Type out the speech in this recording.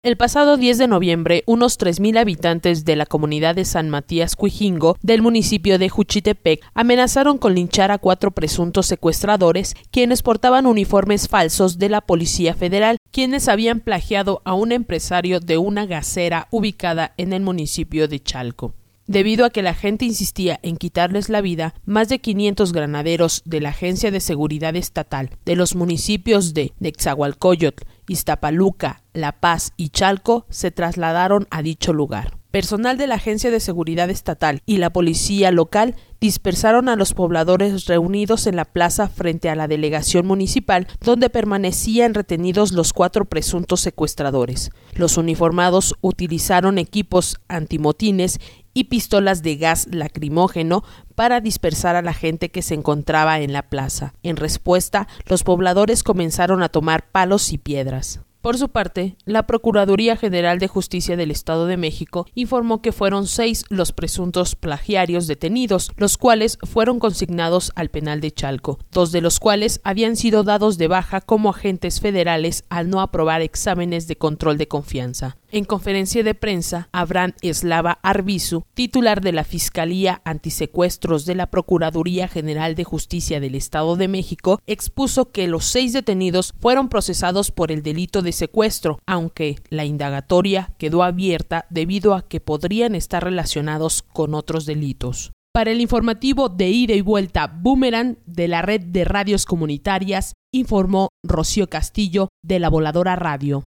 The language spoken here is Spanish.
El pasado 10 de noviembre, unos 3,000 habitantes de la comunidad de San Matías Cuijingo, del municipio de Juchitepec, amenazaron con linchar a 4 presuntos secuestradores, quienes portaban uniformes falsos de la Policía Federal, quienes habían plagiado a un empresario de una gasera ubicada en el municipio de Chalco. Debido a que la gente insistía en quitarles la vida, más de 500 granaderos de la Agencia de Seguridad Estatal de los municipios de Nezahualcóyotl, Iztapaluca, La Paz y Chalco se trasladaron a dicho lugar. Personal de la Agencia de Seguridad Estatal y la policía local dispersaron a los pobladores reunidos en la plaza frente a la delegación municipal, donde permanecían retenidos los 4 presuntos secuestradores. Los uniformados utilizaron equipos antimotines y pistolas de gas lacrimógeno para dispersar a la gente que se encontraba en la plaza. En respuesta, los pobladores comenzaron a tomar palos y piedras. Por su parte, la Procuraduría General de Justicia del Estado de México informó que fueron 6 los presuntos plagiarios detenidos, los cuales fueron consignados al penal de Chalco, 2 de los cuales habían sido dados de baja como agentes federales al no aprobar exámenes de control de confianza. En conferencia de prensa, Abraham Eslava Arbizu, titular de la Fiscalía Antisecuestros de la Procuraduría General de Justicia del Estado de México, expuso que los 6 detenidos fueron procesados por el delito de secuestro, aunque la indagatoria quedó abierta debido a que podrían estar relacionados con otros delitos. Para el informativo de ida y vuelta Boomerang de la red de radios comunitarias, informó Rocío Castillo de La Voladora Radio.